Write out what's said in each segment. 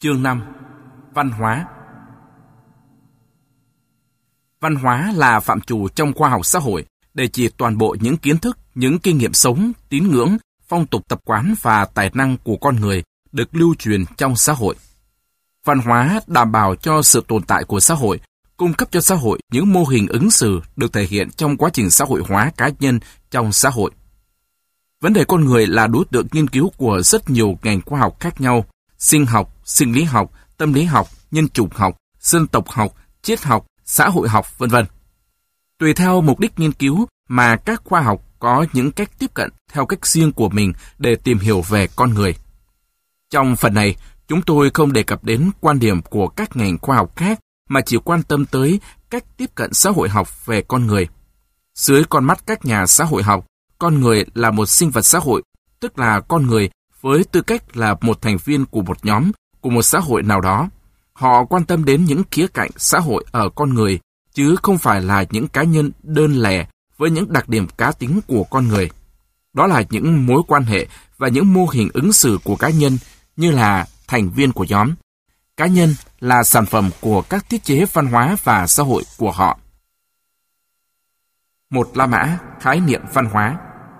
Chương 5. Văn hóa. Văn hóa là phạm trù trong khoa học xã hội để chỉ toàn bộ những kiến thức, những kinh nghiệm sống, tín ngưỡng, phong tục tập quán và tài năng của con người được lưu truyền trong xã hội. Văn hóa đảm bảo cho sự tồn tại của xã hội, cung cấp cho xã hội những mô hình ứng xử được thể hiện trong quá trình xã hội hóa cá nhân trong xã hội. Vấn đề con người là đối tượng nghiên cứu của rất nhiều ngành khoa học khác nhau: sinh học, sinh lý học, tâm lý học, nhân chủng học, dân tộc học, triết học, xã hội học, v.v. Tùy theo mục đích nghiên cứu mà các khoa học có những cách tiếp cận theo cách riêng của mình để tìm hiểu về con người. Trong phần này, chúng tôi không đề cập đến quan điểm của các ngành khoa học khác mà chỉ quan tâm tới cách tiếp cận xã hội học về con người. Dưới con mắt các nhà xã hội học, con người là một sinh vật xã hội, tức là con người với tư cách là một thành viên của một nhóm, của một xã hội nào đó. Họ quan tâm đến những khía cạnh xã hội ở con người, chứ không phải là những cá nhân đơn lẻ với những đặc điểm cá tính của con người. Đó là những mối quan hệ và những mô hình ứng xử của cá nhân như là thành viên của nhóm. Cá nhân là sản phẩm của các thiết chế văn hóa và xã hội của họ. Một La Mã, khái niệm văn hóa.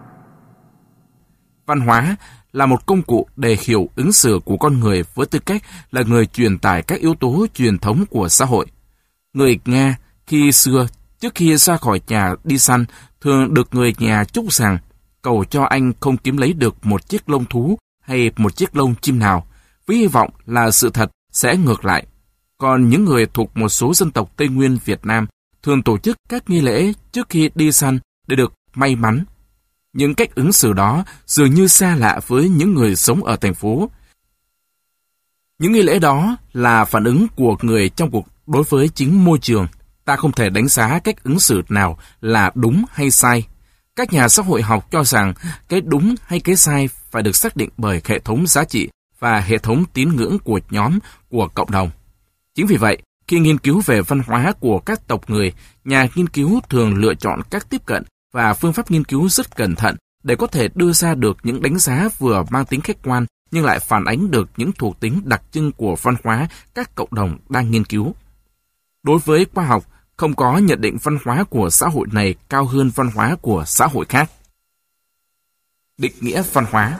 Văn hóa là một công cụ để hiểu ứng xử của con người với tư cách là người truyền tải các yếu tố truyền thống của xã hội. Người Nga khi xưa, trước khi ra khỏi nhà đi săn, thường được người nhà chúc rằng cầu cho anh không kiếm lấy được một chiếc lông thú hay một chiếc lông chim nào, với hy vọng là sự thật sẽ ngược lại. Còn những người thuộc một số dân tộc Tây Nguyên Việt Nam thường tổ chức các nghi lễ trước khi đi săn để được may mắn. Những cách ứng xử đó dường như xa lạ với những người sống ở thành phố. Những nghi lễ đó là phản ứng của người trong cuộc đối với chính môi trường. Ta không thể đánh giá cách ứng xử nào là đúng hay sai. Các nhà xã hội học cho rằng cái đúng hay cái sai phải được xác định bởi hệ thống giá trị và hệ thống tín ngưỡng của nhóm, của cộng đồng. Chính vì vậy, khi nghiên cứu về văn hóa của các tộc người, nhà nghiên cứu thường lựa chọn các tiếp cận và phương pháp nghiên cứu rất cẩn thận để có thể đưa ra được những đánh giá vừa mang tính khách quan nhưng lại phản ánh được những thuộc tính đặc trưng của văn hóa các cộng đồng đang nghiên cứu. Đối với khoa học, không có nhận định văn hóa của xã hội này cao hơn văn hóa của xã hội khác. Định nghĩa văn hóa.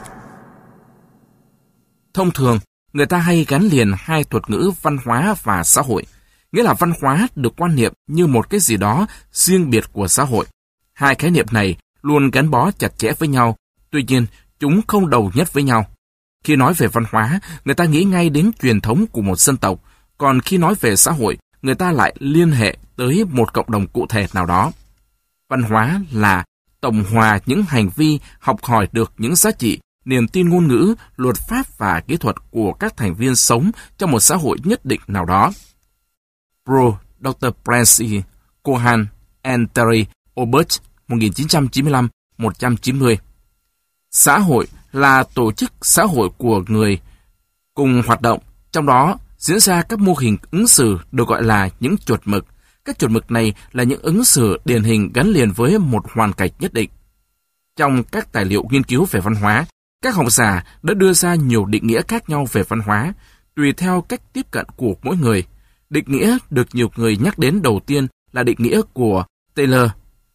Thông thường, người ta hay gắn liền hai thuật ngữ văn hóa và xã hội, nghĩa là văn hóa được quan niệm như một cái gì đó riêng biệt của xã hội. Hai khái niệm này luôn gắn bó chặt chẽ với nhau, tuy nhiên chúng không đồng nhất với nhau. Khi nói về văn hóa, người ta nghĩ ngay đến truyền thống của một dân tộc, còn khi nói về xã hội, người ta lại liên hệ tới một cộng đồng cụ thể nào đó. Văn hóa là tổng hòa những hành vi, học hỏi được những giá trị, niềm tin ngôn ngữ, luật pháp và kỹ thuật của các thành viên sống trong một xã hội nhất định nào đó. Dr. Prancy, Cohan, and Terry Obert, 1995-190. Xã hội là tổ chức xã hội của người cùng hoạt động, trong đó diễn ra các mô hình ứng xử được gọi là những chuẩn mực. Các chuẩn mực này là những ứng xử điển hình gắn liền với một hoàn cảnh nhất định. Trong các tài liệu nghiên cứu về văn hóa, các học giả đã đưa ra nhiều định nghĩa khác nhau về văn hóa, tùy theo cách tiếp cận của mỗi người. Định nghĩa được nhiều người nhắc đến đầu tiên là định nghĩa của Taylor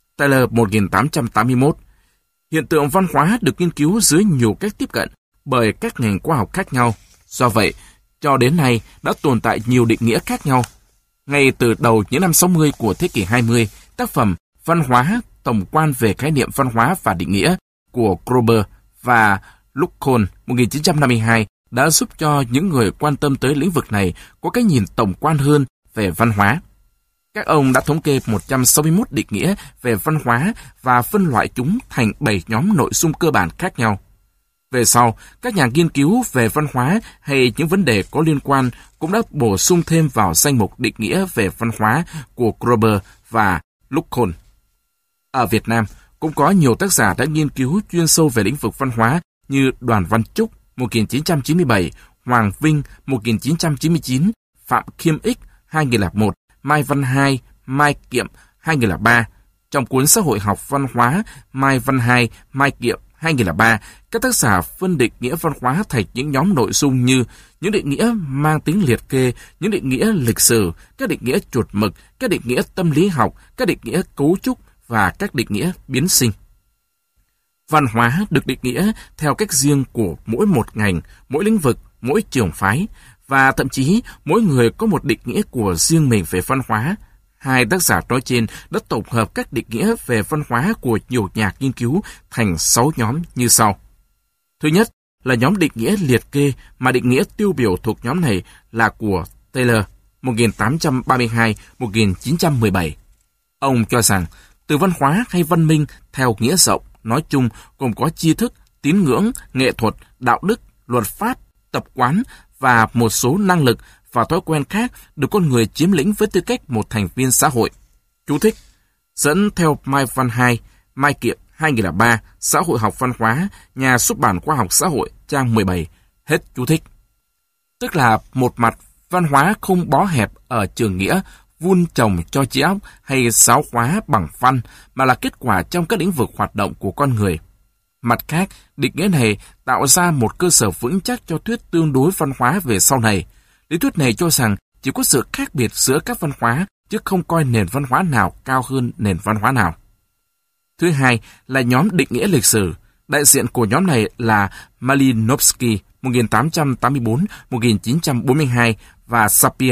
1881. Hiện tượng văn hóa được nghiên cứu dưới nhiều cách tiếp cận bởi các ngành khoa học khác nhau. Do vậy, cho đến nay đã tồn tại nhiều định nghĩa khác nhau. Ngay từ đầu những năm 60 của thế kỷ 20, tác phẩm Văn hóa, tổng quan về khái niệm văn hóa và định nghĩa của Grober và Luckholm 1952 đã giúp cho những người quan tâm tới lĩnh vực này có cái nhìn tổng quan hơn về văn hóa. Các ông đã thống kê 161 định nghĩa về văn hóa và phân loại chúng thành 7 nhóm nội dung cơ bản khác nhau. Về sau, các nhà nghiên cứu về văn hóa hay những vấn đề có liên quan cũng đã bổ sung thêm vào danh mục định nghĩa về văn hóa của Grober và Luckholm. Ở Việt Nam, cũng có nhiều tác giả đã nghiên cứu chuyên sâu về lĩnh vực văn hóa như Đoàn Văn Trúc 1997, Hoàng Vinh 1999, Phạm Khiêm Ích 2001, Mai Văn Hai, Mai Kiệm 2003. Trong cuốn Xã hội học văn hóa Mai Văn Hai, Mai Kiệm 2003, các tác giả phân định nghĩa văn hóa thành những nhóm nội dung như những định nghĩa mang tính liệt kê, những định nghĩa lịch sử, các định nghĩa chuột mực, các định nghĩa tâm lý học, các định nghĩa cấu trúc và các định nghĩa biến sinh. Văn hóa được định nghĩa theo cách riêng của mỗi một ngành, mỗi lĩnh vực, mỗi trường phái, và thậm chí mỗi người có một định nghĩa của riêng mình về văn hóa. Hai tác giả nói trên đã tổng hợp các định nghĩa về văn hóa của nhiều nhà nghiên cứu thành 6 nhóm như sau. Thứ nhất là nhóm định nghĩa liệt kê, mà định nghĩa tiêu biểu thuộc nhóm này là của Taylor, 1832-1917. Ông cho rằng từ văn hóa hay văn minh theo nghĩa rộng nói chung gồm có tri thức, tín ngưỡng, nghệ thuật, đạo đức, luật pháp, tập quán và một số năng lực và thói quen khác được con người chiếm lĩnh với tư cách một thành viên xã hội. Chú thích: dẫn theo Mai Văn Hai, Mai Kiệm, 2003, Xã hội học văn hóa, Nhà xuất bản Khoa học Xã hội, trang 17. Hết chú thích. Tức là một mặt, văn hóa không bó hẹp ở trường nghĩa vun trồng cho trí óc hay giáo hóa bằng văn, mà là kết quả trong các lĩnh vực hoạt động của con người. Mặt khác, định nghĩa này tạo ra một cơ sở vững chắc cho thuyết tương đối văn hóa về sau này. Lý thuyết này cho rằng chỉ có sự khác biệt giữa các văn hóa, chứ không coi nền văn hóa nào cao hơn nền văn hóa nào. Thứ hai là nhóm định nghĩa lịch sử. Đại diện của nhóm này là Malinowski, 1884-1942 và Sapir,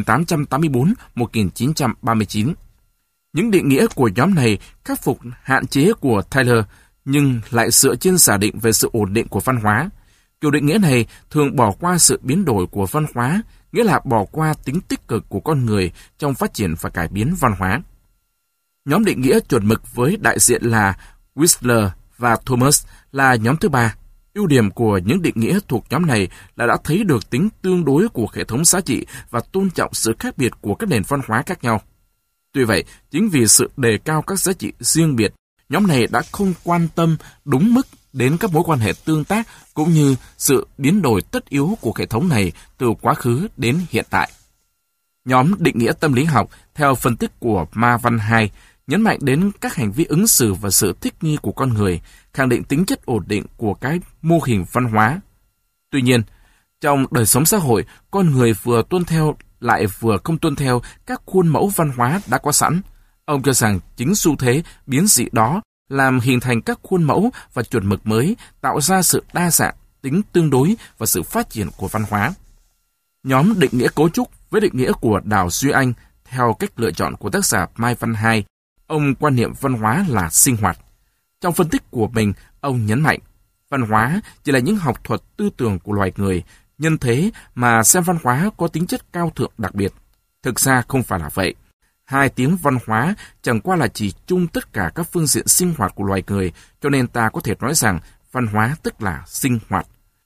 1884-1939. Những định nghĩa của nhóm này khắc phục hạn chế của Taylor, nhưng lại dựa trên giả định về sự ổn định của văn hóa. Kiểu định nghĩa này thường bỏ qua sự biến đổi của văn hóa, nghĩa là bỏ qua tính tích cực của con người trong phát triển và cải biến văn hóa. Nhóm định nghĩa chuẩn mực với đại diện là Whistler và Thomas là nhóm thứ ba. Ưu điểm của những định nghĩa thuộc nhóm này là đã thấy được tính tương đối của hệ thống giá trị và tôn trọng sự khác biệt của các nền văn hóa khác nhau. Tuy vậy, chính vì sự đề cao các giá trị riêng biệt, nhóm này đã không quan tâm đúng mức đến các mối quan hệ tương tác cũng như sự biến đổi tất yếu của hệ thống này từ quá khứ đến hiện tại. Nhóm định nghĩa tâm lý học, theo phân tích của Ma Văn Hai, nhấn mạnh đến các hành vi ứng xử và sự thích nghi của con người, khẳng định tính chất ổn định của cái mô hình văn hóa. Tuy nhiên, trong đời sống xã hội, con người vừa tuân theo lại vừa không tuân theo các khuôn mẫu văn hóa đã có sẵn. Ông cho rằng chính xu thế biến dị đó làm hình thành các khuôn mẫu và chuẩn mực mới, tạo ra sự đa dạng, tính tương đối và sự phát triển của văn hóa. Nhóm định nghĩa cấu trúc với định nghĩa của Đào Duy Anh, theo cách lựa chọn của tác giả Mai Văn Hai, ông quan niệm văn hóa là sinh hoạt. Trong phân tích của mình, ông nhấn mạnh, văn hóa chỉ là những học thuật tư tưởng của loài người, nhân thế mà xem văn hóa có tính chất cao thượng đặc biệt. Thực ra không phải là vậy. Hai tiếng văn hóa chẳng qua là chỉ chung tất cả các phương diện sinh hoạt của loài người, cho nên ta có thể nói rằng văn hóa tức là sinh hoạt.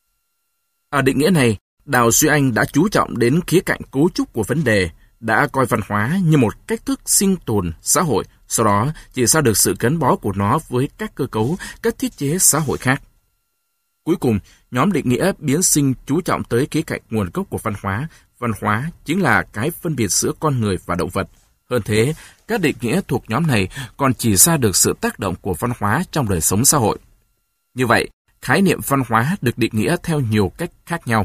Ở định nghĩa này, Đào Duy Anh đã chú trọng đến khía cạnh cấu trúc của vấn đề, đã coi văn hóa như một cách thức sinh tồn xã hội, sau đó chỉ ra được sự gắn bó của nó với các cơ cấu, các thiết chế xã hội khác. Cuối cùng, nhóm định nghĩa biến sinh chú trọng tới khía cạnh nguồn gốc của văn hóa. Văn hóa chính là cái phân biệt giữa con người và động vật. Hơn thế, các định nghĩa thuộc nhóm này còn chỉ ra được sự tác động của văn hóa trong đời sống xã hội. Như vậy, khái niệm văn hóa được định nghĩa theo nhiều cách khác nhau.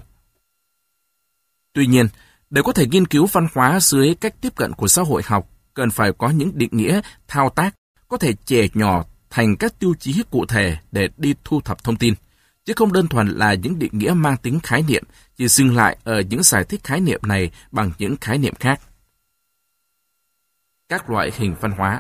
Tuy nhiên, để có thể nghiên cứu văn hóa dưới cách tiếp cận của xã hội học, cần phải có những định nghĩa thao tác, có thể chẻ nhỏ thành các tiêu chí cụ thể để đi thu thập thông tin, chứ không đơn thuần là những định nghĩa mang tính khái niệm, chỉ dừng lại ở những giải thích khái niệm này bằng những khái niệm khác. Các loại hình văn hóa.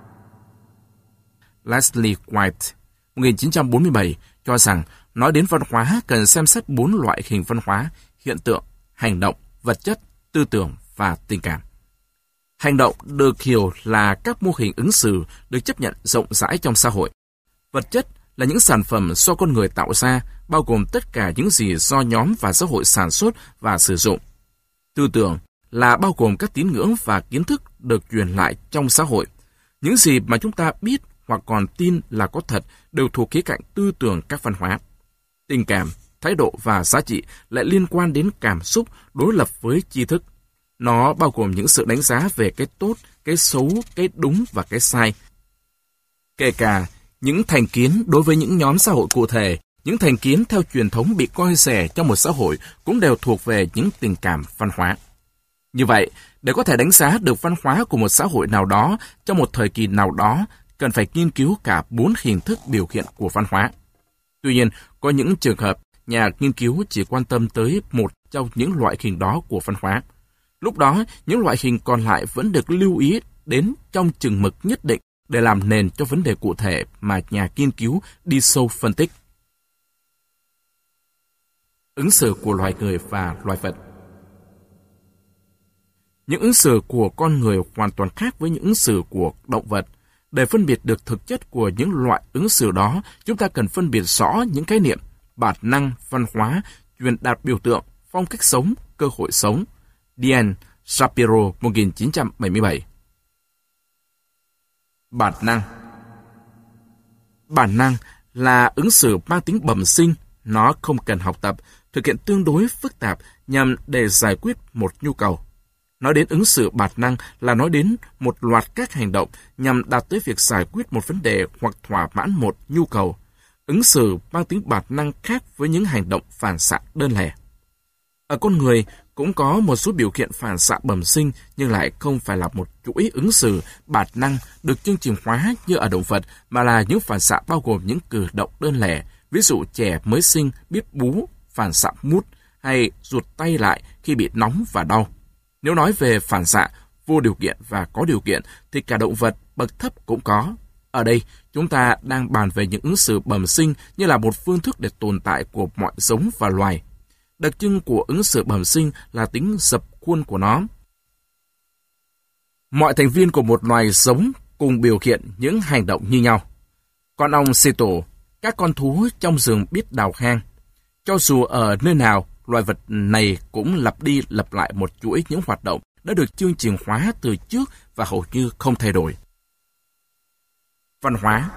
Leslie White, 1947, cho rằng nói đến văn hóa cần xem xét 4 loại hình văn hóa: hiện tượng, hành động, vật chất, tư tưởng và tình cảm. Hành động được hiểu là các mô hình ứng xử được chấp nhận rộng rãi trong xã hội. Vật chất là những sản phẩm do con người tạo ra, bao gồm tất cả những gì do nhóm và xã hội sản xuất và sử dụng. Tư tưởng là bao gồm các tín ngưỡng và kiến thức được truyền lại trong xã hội. Những gì mà chúng ta biết hoặc còn tin là có thật đều thuộc khía cạnh tư tưởng các văn hóa. Tình cảm, thái độ và giá trị lại liên quan đến cảm xúc đối lập với tri thức. Nó bao gồm những sự đánh giá về cái tốt, cái xấu, cái đúng và cái sai. Kể cả Những thành kiến đối với những nhóm xã hội cụ thể, những thành kiến theo truyền thống bị coi rẻ trong một xã hội cũng đều thuộc về những tình cảm văn hóa. Như vậy, để có thể đánh giá được văn hóa của một xã hội nào đó trong một thời kỳ nào đó, cần phải nghiên cứu cả 4 hình thức biểu hiện của văn hóa. Tuy nhiên, có những trường hợp nhà nghiên cứu chỉ quan tâm tới một trong những loại hình đó của văn hóa. Lúc đó, những loại hình còn lại vẫn được lưu ý đến trong chừng mực nhất định để làm nền cho vấn đề cụ thể mà nhà nghiên cứu đi sâu phân tích. Ứng xử của loài người và loài vật. Những ứng xử của con người hoàn toàn khác với những ứng xử của động vật. Để phân biệt được thực chất của những loại ứng xử đó, chúng ta cần phân biệt rõ những khái niệm bản năng, văn hóa, truyền đạt biểu tượng, phong cách sống, cơ hội sống. Diane Shapiro, 1977. Bản năng. Bản năng là ứng xử mang tính bẩm sinh, nó không cần học tập, thực hiện tương đối phức tạp nhằm để giải quyết một nhu cầu. Nói đến ứng xử bản năng là nói đến một loạt các hành động nhằm đạt tới việc giải quyết một vấn đề hoặc thỏa mãn một nhu cầu. Ứng xử mang tính bản năng khác với những hành động phản xạ đơn lẻ. Ở con người cũng có một số biểu hiện phản xạ bẩm sinh nhưng lại không phải là một chuỗi ứng xử bản năng được chương trình hóa như ở động vật, mà là những phản xạ bao gồm những cử động đơn lẻ, ví dụ trẻ mới sinh biết bú, phản xạ mút hay rụt tay lại khi bị nóng và đau. Nếu nói về phản xạ vô điều kiện và có điều kiện thì cả động vật bậc thấp cũng có. Ở đây, chúng ta đang bàn về những ứng xử bẩm sinh như là một phương thức để tồn tại của mọi giống và loài. Đặc trưng của ứng xử bẩm sinh là tính dập khuôn của nó. Mọi thành viên của một loài sống cùng biểu hiện những hành động như nhau. Con ong xê tổ, các con thú trong rừng biết đào hang. Cho dù ở nơi nào, loài vật này cũng lặp đi lặp lại một chuỗi những hoạt động đã được chương trình hóa từ trước và hầu như không thay đổi. Văn hóa.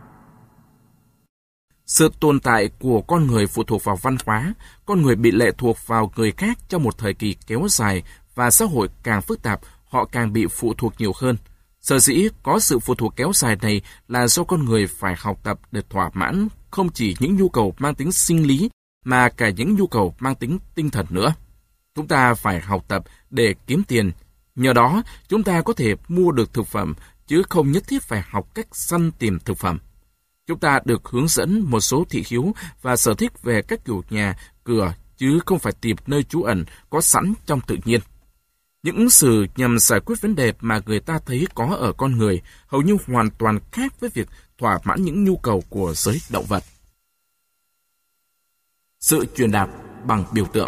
Sự tồn tại của con người phụ thuộc vào văn hóa, con người bị lệ thuộc vào người khác trong một thời kỳ kéo dài và xã hội càng phức tạp, họ càng bị phụ thuộc nhiều hơn. Sở dĩ có sự phụ thuộc kéo dài này là do con người phải học tập để thỏa mãn không chỉ những nhu cầu mang tính sinh lý, mà cả những nhu cầu mang tính tinh thần nữa. Chúng ta phải học tập để kiếm tiền, nhờ đó chúng ta có thể mua được thực phẩm, chứ không nhất thiết phải học cách săn tìm thực phẩm. Chúng ta được hướng dẫn một số thị hiếu và sở thích về các kiểu nhà, cửa, chứ không phải tìm nơi trú ẩn có sẵn trong tự nhiên. Những ứng xử nhằm giải quyết vấn đề mà người ta thấy có ở con người hầu như hoàn toàn khác với việc thỏa mãn những nhu cầu của giới động vật. Sự truyền đạt bằng biểu tượng.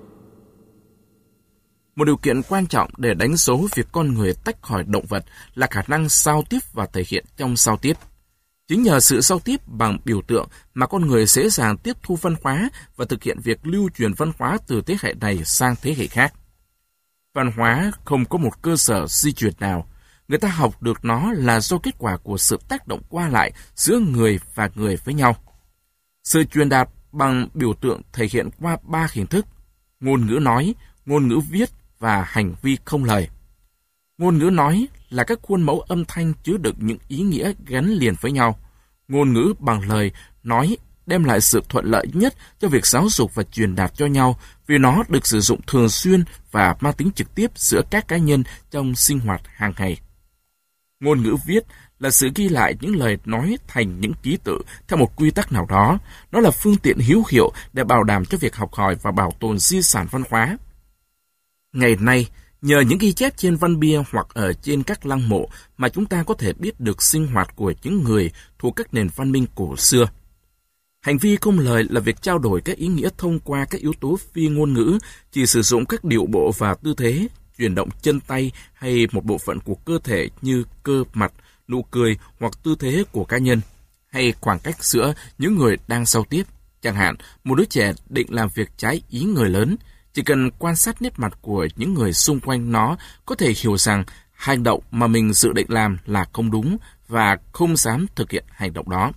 Một điều kiện quan trọng để đánh dấu việc con người tách khỏi động vật là khả năng giao tiếp và thể hiện trong giao tiếp. Chính nhờ sự giao tiếp bằng biểu tượng mà con người dễ dàng tiếp thu văn hóa và thực hiện việc lưu truyền văn hóa từ thế hệ này sang thế hệ khác. Văn hóa không có một cơ sở di truyền nào. Người ta học được nó là do kết quả của sự tác động qua lại giữa người và người với nhau. Sự truyền đạt bằng biểu tượng thể hiện qua 3 hình thức: ngôn ngữ nói, ngôn ngữ viết và hành vi không lời. Ngôn ngữ nói là các khuôn mẫu âm thanh chứa đựng những ý nghĩa gắn liền với nhau. Ngôn ngữ bằng lời nói đem lại sự thuận lợi nhất cho việc giáo dục và truyền đạt cho nhau vì nó được sử dụng thường xuyên và mang tính trực tiếp giữa các cá nhân trong sinh hoạt hàng ngày. Ngôn ngữ viết là sự ghi lại những lời nói thành những ký tự theo một quy tắc nào đó. Nó là phương tiện hữu hiệu để bảo đảm cho việc học hỏi và bảo tồn di sản văn hóa. Ngày nay, nhờ những ghi chép trên văn bia hoặc ở trên các lăng mộ mà chúng ta có thể biết được sinh hoạt của những người thuộc các nền văn minh cổ xưa. Hành vi không lời là việc trao đổi các ý nghĩa thông qua các yếu tố phi ngôn ngữ, chỉ sử dụng các điệu bộ và tư thế, chuyển động chân tay hay một bộ phận của cơ thể như cơ mặt, nụ cười hoặc tư thế của cá nhân, hay khoảng cách giữa những người đang giao tiếp. Chẳng hạn, một đứa trẻ định làm việc trái ý người lớn, chỉ cần quan sát nét mặt của những người xung quanh nó có thể hiểu rằng hành động mà mình dự định làm là không đúng và không dám thực hiện hành động đó.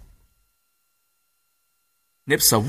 Nếp sống.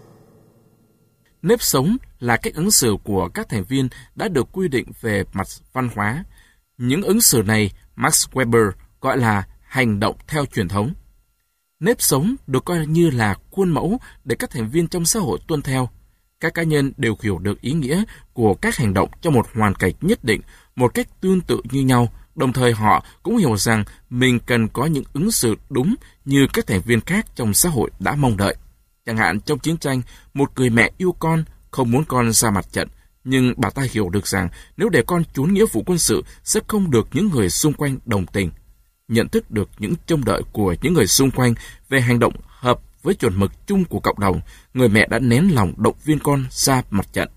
Nếp sống là cách ứng xử của các thành viên đã được quy định về mặt văn hóa. Những ứng xử này Max Weber gọi là hành động theo truyền thống. Nếp sống được coi như là khuôn mẫu để các thành viên trong xã hội tuân theo. Các cá nhân đều hiểu được ý nghĩa của các hành động trong một hoàn cảnh nhất định một cách tương tự như nhau, đồng thời họ cũng hiểu rằng mình cần có những ứng xử đúng như các thành viên khác trong xã hội đã mong đợi. Chẳng hạn trong chiến tranh, một người mẹ yêu con, không muốn con ra mặt trận, nhưng bà ta hiểu được rằng nếu để con trốn nghĩa vụ quân sự sẽ không được những người xung quanh đồng tình. Nhận thức được những trông đợi của những người xung quanh về hành động hợp với chuẩn mực chung của cộng đồng, người mẹ đã nén lòng động viên con ra mặt trận.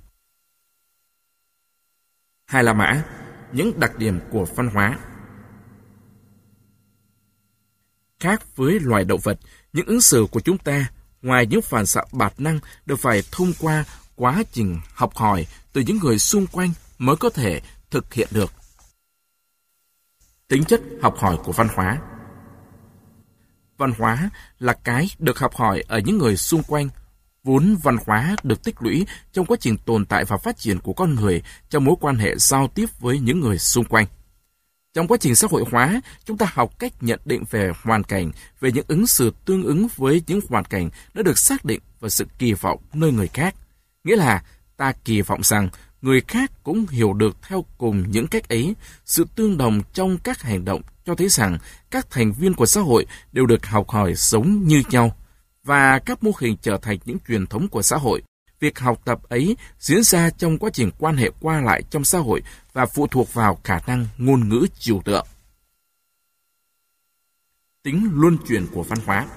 Hai La Mã, những đặc điểm của văn hóa. Khác với loài động vật, những ứng xử của chúng ta, ngoài những phản xạ bản năng, đều phải thông qua quá trình học hỏi từ những người xung quanh mới có thể thực hiện được. Tính chất học hỏi của văn hóa. Văn hóa là cái được học hỏi ở những người xung quanh. Vốn văn hóa được tích lũy trong quá trình tồn tại và phát triển của con người trong mối quan hệ giao tiếp với những người xung quanh. Trong quá trình xã hội hóa, chúng ta học cách nhận định về hoàn cảnh, về những ứng xử tương ứng với những hoàn cảnh đã được xác định và sự kỳ vọng nơi người khác. Nghĩa là ta kỳ vọng rằng người khác cũng hiểu được theo cùng những cách ấy. Sự tương đồng trong các hành động cho thấy rằng các thành viên của xã hội đều được học hỏi giống như nhau, và các mô hình trở thành những truyền thống của xã hội. Việc học tập ấy diễn ra trong quá trình quan hệ qua lại trong xã hội và phụ thuộc vào khả năng ngôn ngữ trừu tượng. Tính luân chuyển của văn hóa.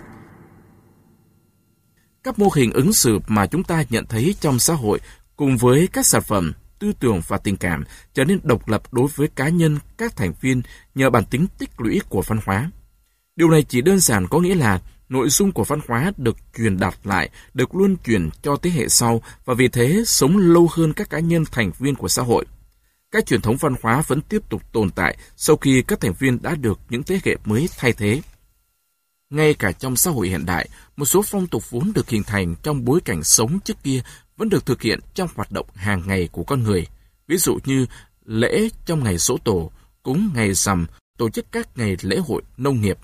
Các mô hình ứng xử mà chúng ta nhận thấy trong xã hội cùng với các sản phẩm, tư tưởng và tình cảm trở nên độc lập đối với cá nhân, các thành viên nhờ bản tính tích lũy của văn hóa. Điều này chỉ đơn giản có nghĩa là nội dung của văn hóa được truyền đạt lại, được luân chuyển cho thế hệ sau và vì thế sống lâu hơn các cá nhân thành viên của xã hội. Các truyền thống văn hóa vẫn tiếp tục tồn tại sau khi các thành viên đã được những thế hệ mới thay thế. Ngay cả trong xã hội hiện đại, một số phong tục vốn được hình thành trong bối cảnh sống trước kia vẫn được thực hiện trong hoạt động hàng ngày của con người. Ví dụ như lễ trong ngày Giỗ Tổ, cúng ngày Rằm, tổ chức các ngày lễ hội nông nghiệp.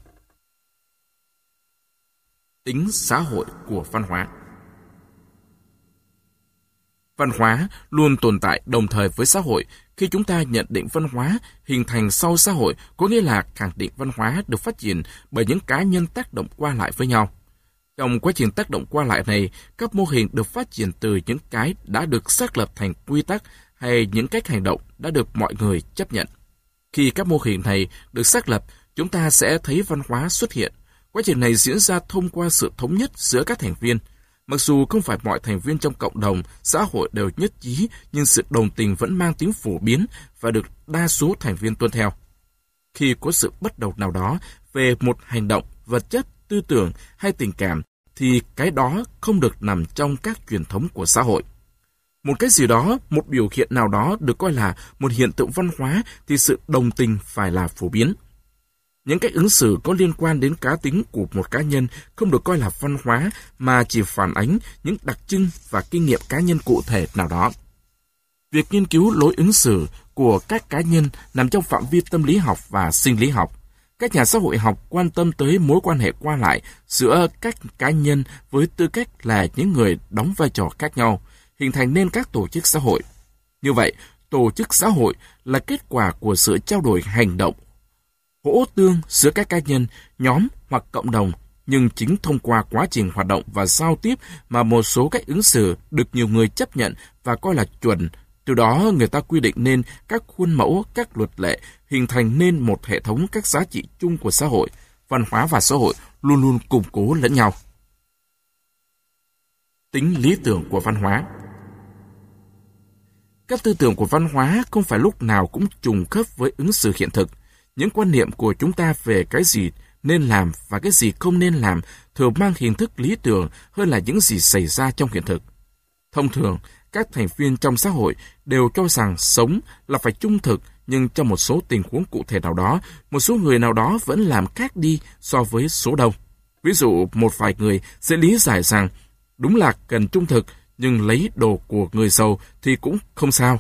Tính xã hội của văn hóa. Văn hóa luôn tồn tại đồng thời với xã hội. Khi chúng ta nhận định văn hóa hình thành sau xã hội, có nghĩa là khẳng định văn hóa được phát triển bởi những cá nhân tác động qua lại với nhau. Trong quá trình tác động qua lại này, các mô hình được phát triển từ những cái đã được xác lập thành quy tắc hay những cách hành động đã được mọi người chấp nhận. Khi các mô hình này được xác lập, chúng ta sẽ thấy văn hóa xuất hiện. Quá trình này diễn ra thông qua sự thống nhất giữa các thành viên. Mặc dù không phải mọi thành viên trong cộng đồng, xã hội đều nhất trí, nhưng sự đồng tình vẫn mang tính phổ biến và được đa số thành viên tuân theo. Khi có sự bất đồng nào đó về một hành động, vật chất, tư tưởng hay tình cảm, thì cái đó không được nằm trong các truyền thống của xã hội. Một cái gì đó, một biểu hiện nào đó được coi là một hiện tượng văn hóa thì sự đồng tình phải là phổ biến. Những cách ứng xử có liên quan đến cá tính của một cá nhân không được coi là văn hóa mà chỉ phản ánh những đặc trưng và kinh nghiệm cá nhân cụ thể nào đó. Việc nghiên cứu lối ứng xử của các cá nhân nằm trong phạm vi tâm lý học và sinh lý học. Các nhà xã hội học quan tâm tới mối quan hệ qua lại giữa các cá nhân với tư cách là những người đóng vai trò khác nhau, hình thành nên các tổ chức xã hội. Như vậy, tổ chức xã hội là kết quả của sự trao đổi hành động, hỗ tương giữa các cá nhân, nhóm hoặc cộng đồng, nhưng chính thông qua quá trình hoạt động và giao tiếp mà một số cách ứng xử được nhiều người chấp nhận và coi là chuẩn. Từ đó người ta quy định nên các khuôn mẫu, các luật lệ, hình thành nên một hệ thống các giá trị chung của xã hội. Văn hóa và xã hội luôn luôn củng cố lẫn nhau. Tính lý tưởng của văn hóa. Các tư tưởng của văn hóa không phải lúc nào cũng trùng khớp với ứng xử hiện thực. Những quan niệm của chúng ta về cái gì nên làm và cái gì không nên làm thường mang hình thức lý tưởng hơn là những gì xảy ra trong hiện thực. Thông thường, các thành viên trong xã hội đều cho rằng sống là phải trung thực, nhưng trong một số tình huống cụ thể nào đó, một số người nào đó vẫn làm khác đi so với số đông. Ví dụ, một vài người sẽ lý giải rằng đúng là cần trung thực, nhưng lấy đồ của người giàu thì cũng không sao.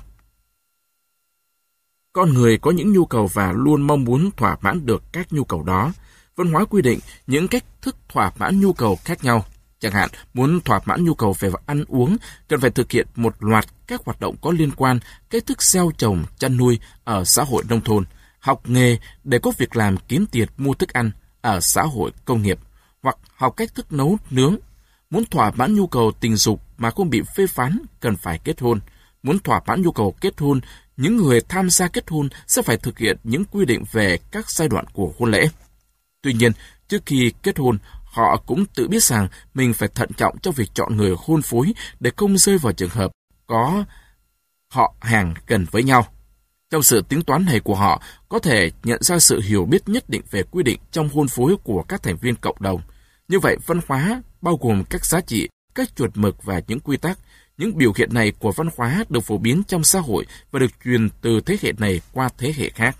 Con người có những nhu cầu và luôn mong muốn thỏa mãn được các nhu cầu đó. Văn hóa quy định những cách thức thỏa mãn nhu cầu khác nhau. Chẳng hạn, muốn thỏa mãn nhu cầu về ăn uống, cần phải thực hiện một loạt các hoạt động có liên quan, cách thức gieo trồng, chăn nuôi ở xã hội nông thôn, học nghề để có việc làm kiếm tiền mua thức ăn ở xã hội công nghiệp, hoặc học cách thức nấu nướng. Muốn thỏa mãn nhu cầu tình dục mà không bị phê phán, cần phải kết hôn. Muốn thỏa mãn nhu cầu kết hôn, những người tham gia kết hôn sẽ phải thực hiện những quy định về các giai đoạn của hôn lễ. Tuy nhiên, trước khi kết hôn, họ cũng tự biết rằng mình phải thận trọng trong việc chọn người hôn phối để không rơi vào trường hợp có họ hàng gần với nhau. Trong sự tính toán này của họ, có thể nhận ra sự hiểu biết nhất định về quy định trong hôn phối của các thành viên cộng đồng. Như vậy, văn hóa bao gồm các giá trị, các chuẩn mực và những quy tắc. Những biểu hiện này của văn hóa được phổ biến trong xã hội và được truyền từ thế hệ này qua thế hệ khác.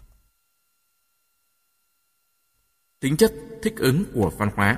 Tính chất thích ứng của văn hóa.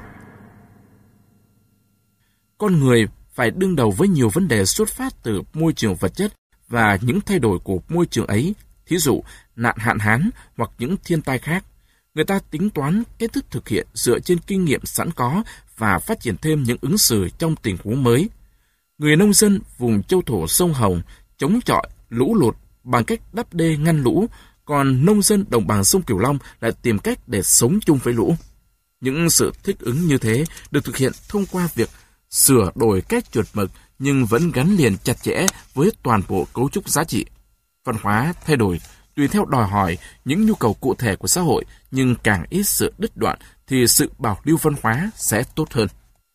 Con người phải đương đầu với nhiều vấn đề xuất phát từ môi trường vật chất và những thay đổi của môi trường ấy, thí dụ nạn hạn hán hoặc những thiên tai khác. Người ta tính toán cách thức thực hiện dựa trên kinh nghiệm sẵn có và phát triển thêm những ứng xử trong tình huống mới. Người nông dân vùng châu thổ sông Hồng chống chọi lũ lụt bằng cách đắp đê ngăn lũ, còn nông dân đồng bằng sông Cửu Long lại tìm cách để sống chung với lũ. Những sự thích ứng như thế được thực hiện thông qua việc sửa đổi các chuẩn mực nhưng vẫn gắn liền chặt chẽ với toàn bộ cấu trúc giá trị. Văn hóa thay đổi tùy theo đòi hỏi những nhu cầu cụ thể của xã hội, nhưng càng ít sự đứt đoạn thì sự bảo lưu văn hóa sẽ tốt hơn.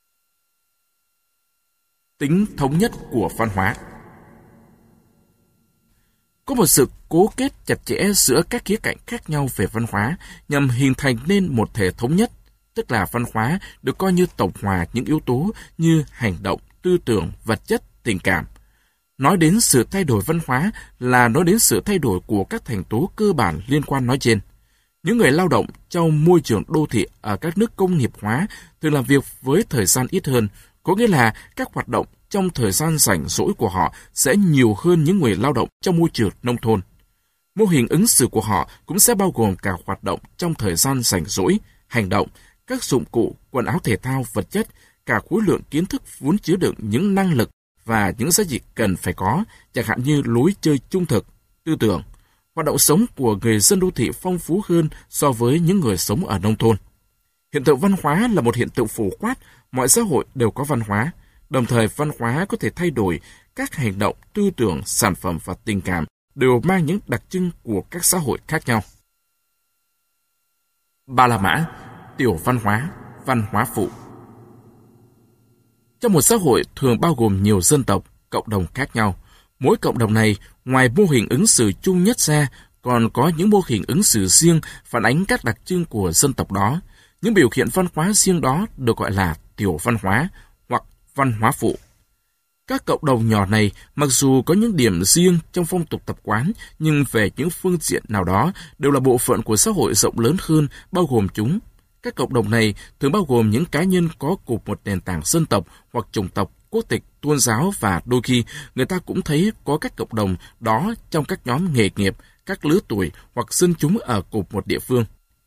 Tính thống nhất của văn hóa. Có một sự cố kết chặt chẽ giữa các khía cạnh khác nhau về văn hóa nhằm hình thành nên một thể thống nhất, tức là văn hóa được coi như tổng hòa những yếu tố như hành động, tư tưởng, vật chất, tình cảm. Nói đến sự thay đổi văn hóa là nói đến sự thay đổi của các thành tố cơ bản liên quan nói trên. Những người lao động trong môi trường đô thị ở các nước công nghiệp hóa thường làm việc với thời gian ít hơn, có nghĩa là các hoạt động trong thời gian rảnh rỗi của họ sẽ nhiều hơn những người lao động trong môi trường nông thôn. Mô hình ứng xử của họ cũng sẽ bao gồm cả hoạt động trong thời gian rảnh rỗi, hành động, các dụng cụ, quần áo thể thao, vật chất, cả khối lượng kiến thức vốn chứa đựng những năng lực và những giá trị cần phải có, chẳng hạn như lối chơi trung thực, tư tưởng. Hoạt động sống của người dân đô thị phong phú hơn so với những người sống ở nông thôn. Hiện tượng văn hóa là một hiện tượng phổ quát, mọi xã hội đều có văn hóa. Đồng thời, văn hóa có thể thay đổi, các hành động, tư tưởng, sản phẩm và tình cảm đều mang những đặc trưng của các xã hội khác nhau. Ba La Mã, tiểu văn hóa phụ. Trong một xã hội thường bao gồm nhiều dân tộc, cộng đồng khác nhau, mỗi cộng đồng này, ngoài mô hình ứng xử chung nhất ra, còn có những mô hình ứng xử riêng phản ánh các đặc trưng của dân tộc đó. Những biểu hiện văn hóa riêng đó được gọi là tiểu văn hóa hoặc văn hóa phụ. Các cộng đồng nhỏ này mặc dù có những điểm riêng trong phong tục tập quán, nhưng về những phương diện nào đó đều là bộ phận của xã hội rộng lớn hơn bao gồm chúng. Các cộng đồng này thường bao gồm những cá nhân có cùng một nền tảng dân tộc hoặc chủng tộc, quốc tịch, tôn giáo, và đôi khi người ta cũng thấy có các cộng đồng đó trong các nhóm nghề nghiệp, các lứa tuổi hoặc dân chúng ở cùng một địa phương.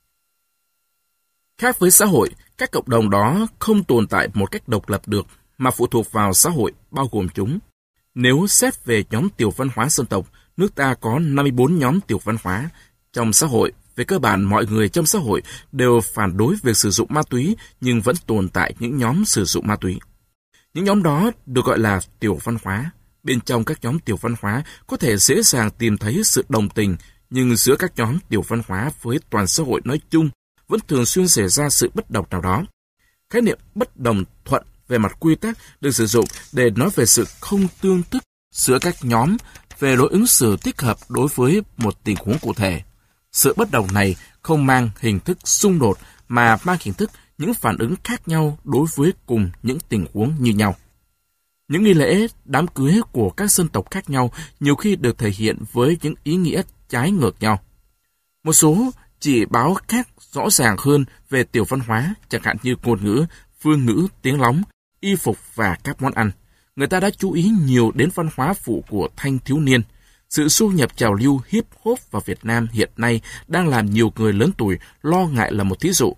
Khác với xã hội, các cộng đồng đó không tồn tại một cách độc lập được, mà phụ thuộc vào xã hội bao gồm chúng. Nếu xét về nhóm tiểu văn hóa dân tộc, nước ta có 54 nhóm tiểu văn hóa. Trong xã hội, về cơ bản mọi người trong xã hội đều phản đối việc sử dụng ma túy, nhưng vẫn tồn tại những nhóm sử dụng ma túy. Những nhóm đó được gọi là tiểu văn hóa. Bên trong các nhóm tiểu văn hóa có thể dễ dàng tìm thấy sự đồng tình, nhưng giữa các nhóm tiểu văn hóa với toàn xã hội nói chung vẫn thường xuyên xảy ra sự bất đồng nào đó. Khái niệm bất đồng thuận về mặt quy tắc được sử dụng để nói về sự không tương tức giữa các nhóm về lối ứng xử thích hợp đối với một tình huống cụ thể. Sự bất đồng này không mang hình thức xung đột mà mang hình thức những phản ứng khác nhau đối với cùng những tình huống như nhau. Những nghi lễ, đám cưới của các dân tộc khác nhau nhiều khi được thể hiện với những ý nghĩa trái ngược nhau. Một số chỉ báo khác rõ ràng hơn về tiểu văn hóa, chẳng hạn như ngôn ngữ, phương ngữ, tiếng lóng, y phục và các món ăn. Người ta đã chú ý nhiều đến văn hóa phụ của thanh thiếu niên. Sự xu nhập trào lưu hip hop vào Việt Nam hiện nay đang làm nhiều người lớn tuổi lo ngại là một thí dụ.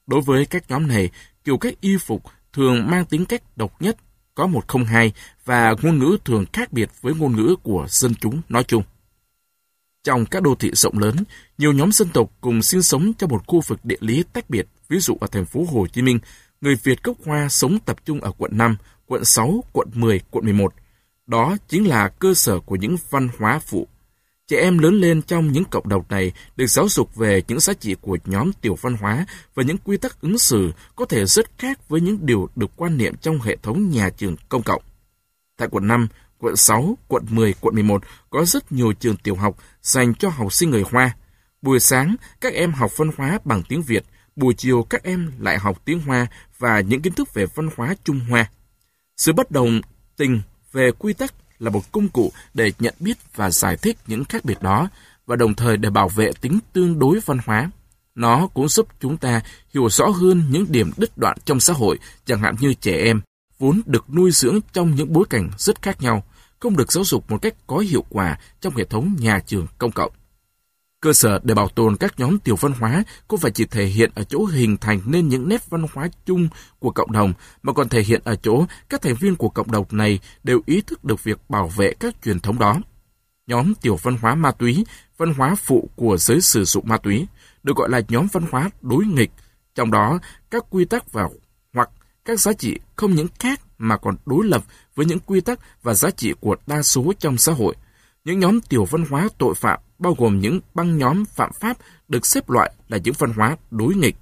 Đối với các nhóm này, kiểu cách y phục thường mang tính cách độc nhất, có một không hai và ngôn ngữ thường khác biệt với ngôn ngữ của dân chúng nói chung. Trong các đô thị rộng lớn, nhiều nhóm dân tộc cùng sinh sống trong một khu vực địa lý tách biệt. Ví dụ ở thành phố Hồ Chí Minh, người Việt gốc Hoa sống tập trung ở quận 5, quận 6, quận 10, quận 11. Đó chính là cơ sở của những văn hóa phụ. Trẻ em lớn lên trong những cộng đồng này được giáo dục về những giá trị của nhóm tiểu văn hóa và những quy tắc ứng xử có thể rất khác với những điều được quan niệm trong hệ thống nhà trường công cộng. Tại quận 5, quận 6, quận 10, quận 11 có rất nhiều trường tiểu học dành cho học sinh người Hoa. Buổi sáng, các em học văn hóa bằng tiếng Việt, buổi chiều các em lại học tiếng Hoa và những kiến thức về văn hóa Trung Hoa. Sự bất đồng tình về quy tắc là một công cụ để nhận biết và giải thích những khác biệt đó, và đồng thời để bảo vệ tính tương đối văn hóa. Nó cũng giúp chúng ta hiểu rõ hơn những điểm đứt đoạn trong xã hội, chẳng hạn như trẻ em, vốn được nuôi dưỡng trong những bối cảnh rất khác nhau, không được giáo dục một cách có hiệu quả trong hệ thống nhà trường công cộng. Cơ sở để bảo tồn các nhóm tiểu văn hóa không phải chỉ thể hiện ở chỗ hình thành nên những nét văn hóa chung của cộng đồng, mà còn thể hiện ở chỗ các thành viên của cộng đồng này đều ý thức được việc bảo vệ các truyền thống đó. Nhóm tiểu văn hóa ma túy, văn hóa phụ của giới sử dụng ma túy, được gọi là nhóm văn hóa đối nghịch, trong đó các quy tắc hoặc các giá trị không những khác mà còn đối lập với những quy tắc và giá trị của đa số trong xã hội. Những nhóm tiểu văn hóa tội phạm bao gồm những băng nhóm phạm pháp được xếp loại là những văn hóa đối nghịch.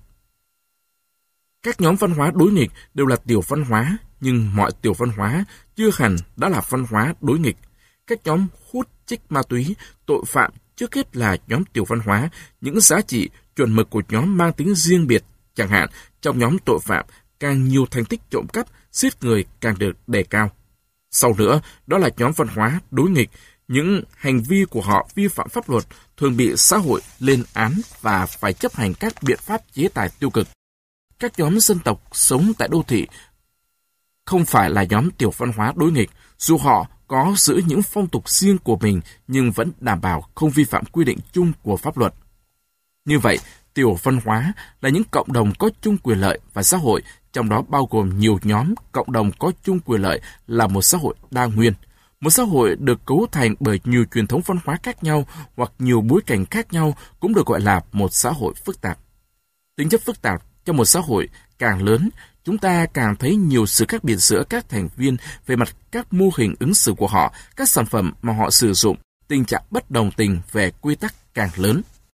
Các nhóm văn hóa đối nghịch đều là tiểu văn hóa, nhưng mọi tiểu văn hóa chưa hẳn đã là văn hóa đối nghịch. Các nhóm hút chích ma túy, tội phạm trước hết là nhóm tiểu văn hóa, những giá trị chuẩn mực của nhóm mang tính riêng biệt, chẳng hạn trong nhóm tội phạm càng nhiều thành tích trộm cắp, giết người càng được đề cao. Sau nữa, đó là nhóm văn hóa đối nghịch. Những hành vi của họ vi phạm pháp luật thường bị xã hội lên án và phải chấp hành các biện pháp chế tài tiêu cực. Các nhóm dân tộc sống tại đô thị không phải là nhóm tiểu văn hóa đối nghịch, dù họ có giữ những phong tục riêng của mình nhưng vẫn đảm bảo không vi phạm quy định chung của pháp luật. Như vậy, tiểu văn hóa là những cộng đồng có chung quyền lợi và xã hội, trong đó bao gồm nhiều nhóm cộng đồng có chung quyền lợi là một xã hội đa nguyên. Một xã hội được cấu thành bởi nhiều truyền thống văn hóa khác nhau hoặc nhiều bối cảnh khác nhau cũng được gọi là một xã hội phức tạp. Tính chất phức tạp trong một xã hội càng lớn, chúng ta càng thấy nhiều sự khác biệt giữa các thành viên về mặt các mô hình ứng xử của họ, các sản phẩm mà họ sử dụng, tình trạng bất đồng tình về quy tắc càng lớn.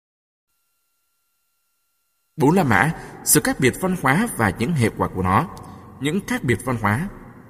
4 La Mã, sự khác biệt văn hóa và những hệ quả của nó. Những khác biệt văn hóa.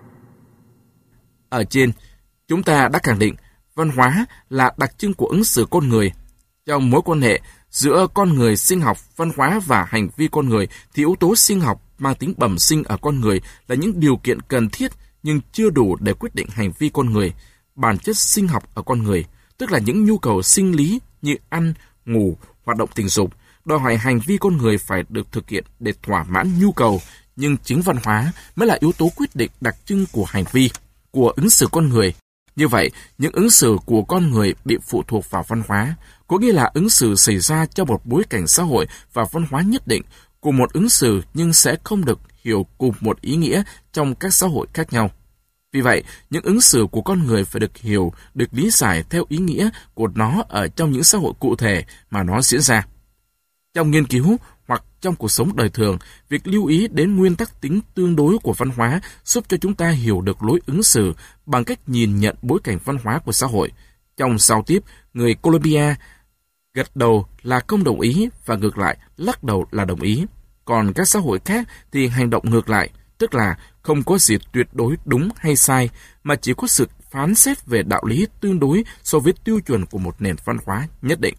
Ở trên, chúng ta đã khẳng định văn hóa là đặc trưng của ứng xử con người. Trong mối quan hệ giữa con người sinh học, văn hóa và hành vi con người thì yếu tố sinh học mang tính bẩm sinh ở con người là những điều kiện cần thiết nhưng chưa đủ để quyết định hành vi con người. Bản chất sinh học ở con người, tức là những nhu cầu sinh lý như ăn, ngủ, hoạt động tình dục, đòi hỏi hành vi con người phải được thực hiện để thỏa mãn nhu cầu, nhưng chính văn hóa mới là yếu tố quyết định đặc trưng của hành vi, của ứng xử con người. Như vậy, những ứng xử của con người bị phụ thuộc vào văn hóa, có nghĩa là ứng xử xảy ra trong một bối cảnh xã hội và văn hóa nhất định, của một ứng xử nhưng sẽ không được hiểu cùng một ý nghĩa trong các xã hội khác nhau. Vì vậy, những ứng xử của con người phải được hiểu, được lý giải theo ý nghĩa của nó ở trong những xã hội cụ thể mà nó diễn ra. Trong nghiên cứu hoặc trong cuộc sống đời thường, việc lưu ý đến nguyên tắc tính tương đối của văn hóa giúp cho chúng ta hiểu được lối ứng xử bằng cách nhìn nhận bối cảnh văn hóa của xã hội. Trong giao tiếp, người Colombia gật đầu là không đồng ý và ngược lại, lắc đầu là đồng ý. Còn các xã hội khác thì hành động ngược lại, tức là không có gì tuyệt đối đúng hay sai, mà chỉ có sự phán xét về đạo lý tương đối so với tiêu chuẩn của một nền văn hóa nhất định.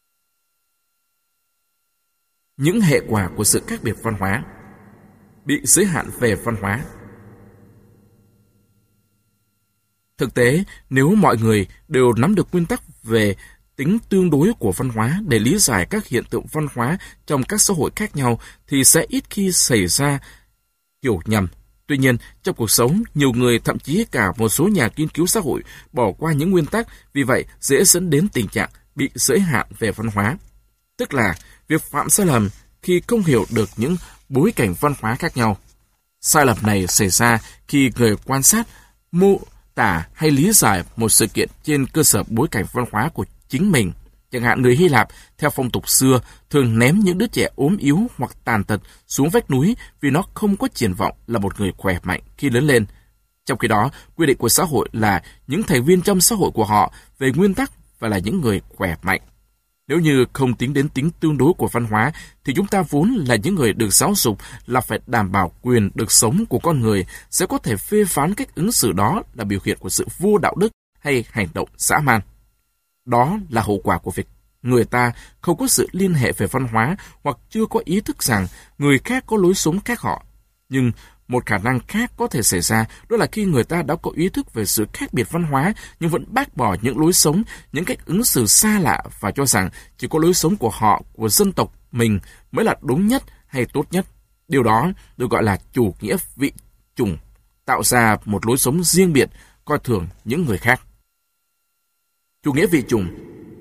Những hệ quả của sự khác biệt văn hóa. Bị giới hạn về văn hóa. Thực tế, nếu mọi người đều nắm được nguyên tắc về tính tương đối của văn hóa để lý giải các hiện tượng văn hóa trong các xã hội khác nhau thì sẽ ít khi xảy ra hiểu nhầm. Tuy nhiên, trong cuộc sống, nhiều người, thậm chí cả một số nhà nghiên cứu xã hội bỏ qua những nguyên tắc, vì vậy dễ dẫn đến tình trạng bị giới hạn về văn hóa. Tức là việc phạm sai lầm khi không hiểu được những bối cảnh văn hóa khác nhau. Sai lầm này xảy ra khi người quan sát, mô tả hay lý giải một sự kiện trên cơ sở bối cảnh văn hóa của chính mình. Chẳng hạn người Hy Lạp, theo phong tục xưa, thường ném những đứa trẻ ốm yếu hoặc tàn tật xuống vách núi vì nó không có triển vọng là một người khỏe mạnh khi lớn lên. Trong khi đó, quy định của xã hội là những thành viên trong xã hội của họ về nguyên tắc phải là những người khỏe mạnh. Nếu như không tính đến tính tương đối của văn hóa, thì chúng ta vốn là những người được giáo dục là phải đảm bảo quyền được sống của con người, sẽ có thể phê phán cách ứng xử đó là biểu hiện của sự vô đạo đức hay hành động dã man. Đó là hậu quả của việc người ta không có sự liên hệ về văn hóa hoặc chưa có ý thức rằng người khác có lối sống khác họ. Nhưng một khả năng khác có thể xảy ra đó là khi người ta đã có ý thức về sự khác biệt văn hóa nhưng vẫn bác bỏ những lối sống, những cách ứng xử xa lạ và cho rằng chỉ có lối sống của họ, của dân tộc mình mới là đúng nhất hay tốt nhất. Điều đó được gọi là chủ nghĩa vị chủng, tạo ra một lối sống riêng biệt, coi thường những người khác. Chủ nghĩa vị chủng.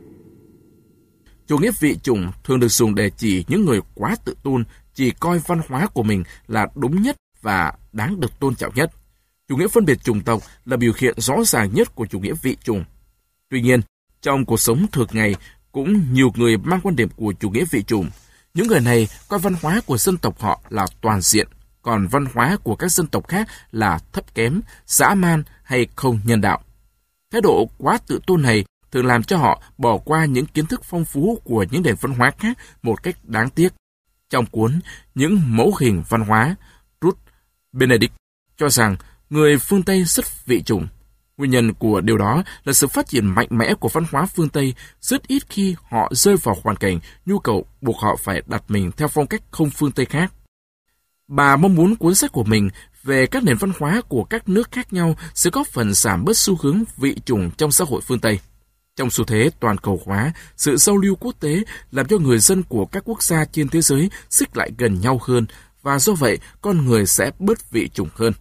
Chủ nghĩa vị chủng thường được dùng để chỉ những người quá tự tôn, chỉ coi văn hóa của mình là đúng nhất và đáng được tôn trọng nhất. Chủ nghĩa phân biệt chủng tộc là biểu hiện rõ ràng nhất của chủ nghĩa vị chủng. Tuy nhiên, trong cuộc sống thường ngày, cũng nhiều người mang quan điểm của chủ nghĩa vị chủng. Những người này coi văn hóa của dân tộc họ là toàn diện, còn văn hóa của các dân tộc khác là thấp kém, dã man hay không nhân đạo. Thái độ quá tự tôn này thường làm cho họ bỏ qua những kiến thức phong phú của những nền văn hóa khác một cách đáng tiếc. Trong cuốn Những mẫu hình văn hóa, Ruth Benedict cho rằng người phương Tây rất vị chủng. Nguyên nhân của điều đó là sự phát triển mạnh mẽ của văn hóa phương Tây, rất ít khi họ rơi vào hoàn cảnh nhu cầu buộc họ phải đặt mình theo phong cách không phương Tây khác. Bà mong muốn cuốn sách của mình về các nền văn hóa của các nước khác nhau sẽ góp phần giảm bớt xu hướng vị chủng trong xã hội phương Tây. Trong xu thế toàn cầu hóa, sự giao lưu quốc tế làm cho người dân của các quốc gia trên thế giới xích lại gần nhau hơn, và do vậy con người sẽ bớt vị chủng hơn.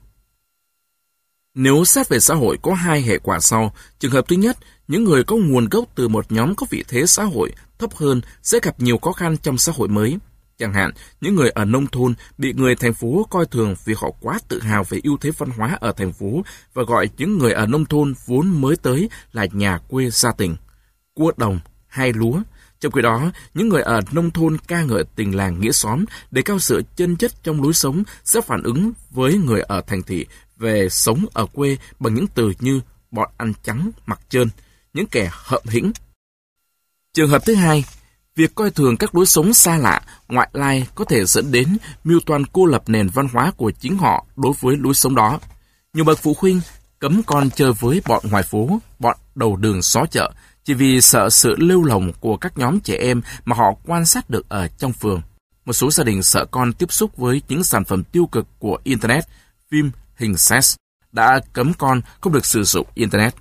Nếu xét về xã hội có hai hệ quả sau, trường hợp thứ nhất, những người có nguồn gốc từ một nhóm có vị thế xã hội thấp hơn sẽ gặp nhiều khó khăn trong xã hội mới. Chẳng hạn, những người ở nông thôn bị người thành phố coi thường vì họ quá tự hào về ưu thế văn hóa ở thành phố và gọi những người ở nông thôn vốn mới tới là nhà quê gia tình, cua đồng hay lúa. Trong khi đó, những người ở nông thôn ca ngợi tình làng nghĩa xóm, đề cao sự chân chất trong lối sống sẽ phản ứng với người ở thành thị về sống ở quê bằng những từ như bọn ăn trắng mặc trơn, những kẻ hợm hĩnh. Trường hợp thứ hai, việc coi thường các lối sống xa lạ, ngoại lai có thể dẫn đến mưu toan cô lập nền văn hóa của chính họ đối với lối sống đó. Nhiều bậc phụ huynh cấm con chơi với bọn ngoài phố, bọn đầu đường xó chợ, chỉ vì sợ sự lêu lồng của các nhóm trẻ em mà họ quan sát được ở trong phường. Một số gia đình sợ con tiếp xúc với những sản phẩm tiêu cực của Internet, phim, hình sex, đã cấm con không được sử dụng Internet.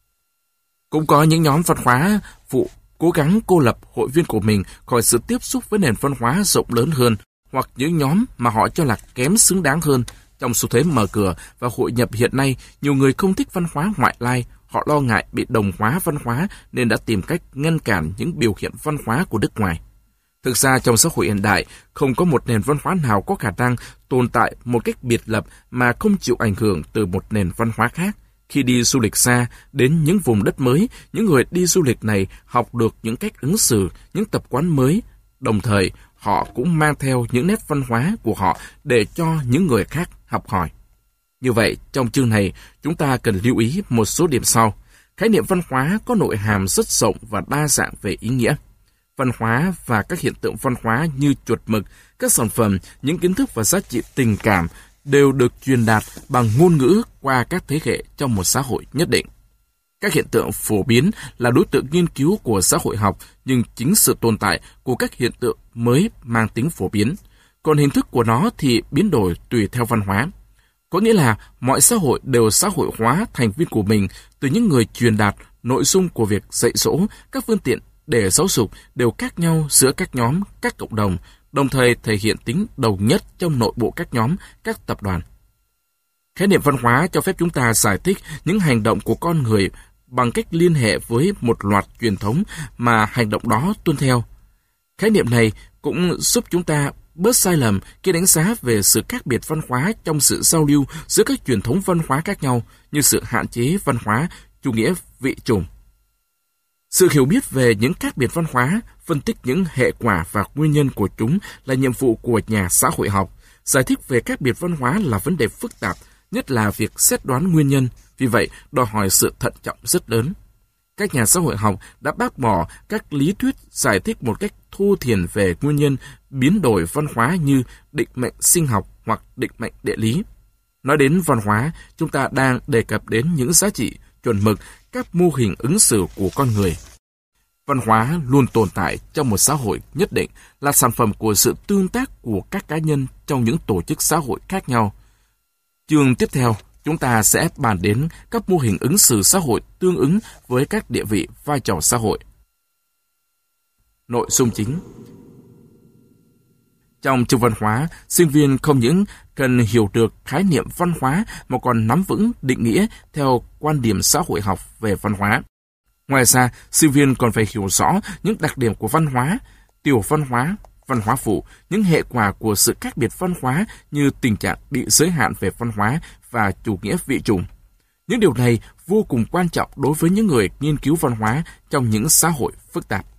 Cũng có những nhóm văn hóa phụ cố gắng cô lập hội viên của mình khỏi sự tiếp xúc với nền văn hóa rộng lớn hơn, hoặc những nhóm mà họ cho là kém xứng đáng hơn. Trong xu thế mở cửa và hội nhập hiện nay, nhiều người không thích văn hóa ngoại lai, họ lo ngại bị đồng hóa văn hóa nên đã tìm cách ngăn cản những biểu hiện văn hóa của nước ngoài. Thực ra trong xã hội hiện đại, không có một nền văn hóa nào có khả năng tồn tại một cách biệt lập mà không chịu ảnh hưởng từ một nền văn hóa khác. Khi đi du lịch xa, đến những vùng đất mới, những người đi du lịch này học được những cách ứng xử, những tập quán mới. Đồng thời, họ cũng mang theo những nét văn hóa của họ để cho những người khác học hỏi. Như vậy, trong chương này, chúng ta cần lưu ý một số điểm sau. Khái niệm văn hóa có nội hàm rất rộng và đa dạng về ý nghĩa. Văn hóa và các hiện tượng văn hóa như chuột mực, các sản phẩm, những kiến thức và giá trị tình cảm đều được truyền đạt bằng ngôn ngữ qua các thế hệ trong một xã hội nhất định. Các hiện tượng phổ biến là đối tượng nghiên cứu của xã hội học, nhưng chính sự tồn tại của các hiện tượng mới mang tính phổ biến. Còn hình thức của nó thì biến đổi tùy theo văn hóa. Có nghĩa là mọi xã hội đều xã hội hóa thành viên của mình, từ những người truyền đạt nội dung của việc dạy dỗ, các phương tiện để giáo dục đều khác nhau giữa các nhóm, các cộng đồng, đồng thời thể hiện tính đồng nhất trong nội bộ các nhóm, các tập đoàn. Khái niệm văn hóa cho phép chúng ta giải thích những hành động của con người bằng cách liên hệ với một loạt truyền thống mà hành động đó tuân theo. Khái niệm này cũng giúp chúng ta bớt sai lầm khi đánh giá về sự khác biệt văn hóa trong sự giao lưu giữa các truyền thống văn hóa khác nhau, như sự hạn chế văn hóa, chủ nghĩa vị chủng. Sự hiểu biết về những khác biệt văn hóa, phân tích những hệ quả và nguyên nhân của chúng là nhiệm vụ của nhà xã hội học. Giải thích về khác biệt văn hóa là vấn đề phức tạp, nhất là việc xét đoán nguyên nhân, vì vậy đòi hỏi sự thận trọng rất lớn. Các nhà xã hội học đã bác bỏ các lý thuyết giải thích một cách thô thiển về nguyên nhân biến đổi văn hóa như định mệnh sinh học hoặc định mệnh địa lý. Nói đến văn hóa, chúng ta đang đề cập đến những giá trị, chuẩn mực, các mô hình ứng xử của con người. Văn hóa luôn tồn tại trong một xã hội nhất định, là sản phẩm của sự tương tác của các cá nhân trong những tổ chức xã hội khác nhau. Chương tiếp theo, chúng ta sẽ bàn đến các mô hình ứng xử xã hội tương ứng với các địa vị, vai trò xã hội. Nội dung chính. Trong chương văn hóa, sinh viên không những cần hiểu được khái niệm văn hóa mà còn nắm vững định nghĩa theo quan điểm xã hội học về văn hóa. Ngoài ra, sinh viên còn phải hiểu rõ những đặc điểm của văn hóa, tiểu văn hóa phụ, những hệ quả của sự khác biệt văn hóa như tình trạng bị giới hạn về văn hóa và chủ nghĩa vị chủng. Những điều này vô cùng quan trọng đối với những người nghiên cứu văn hóa trong những xã hội phức tạp.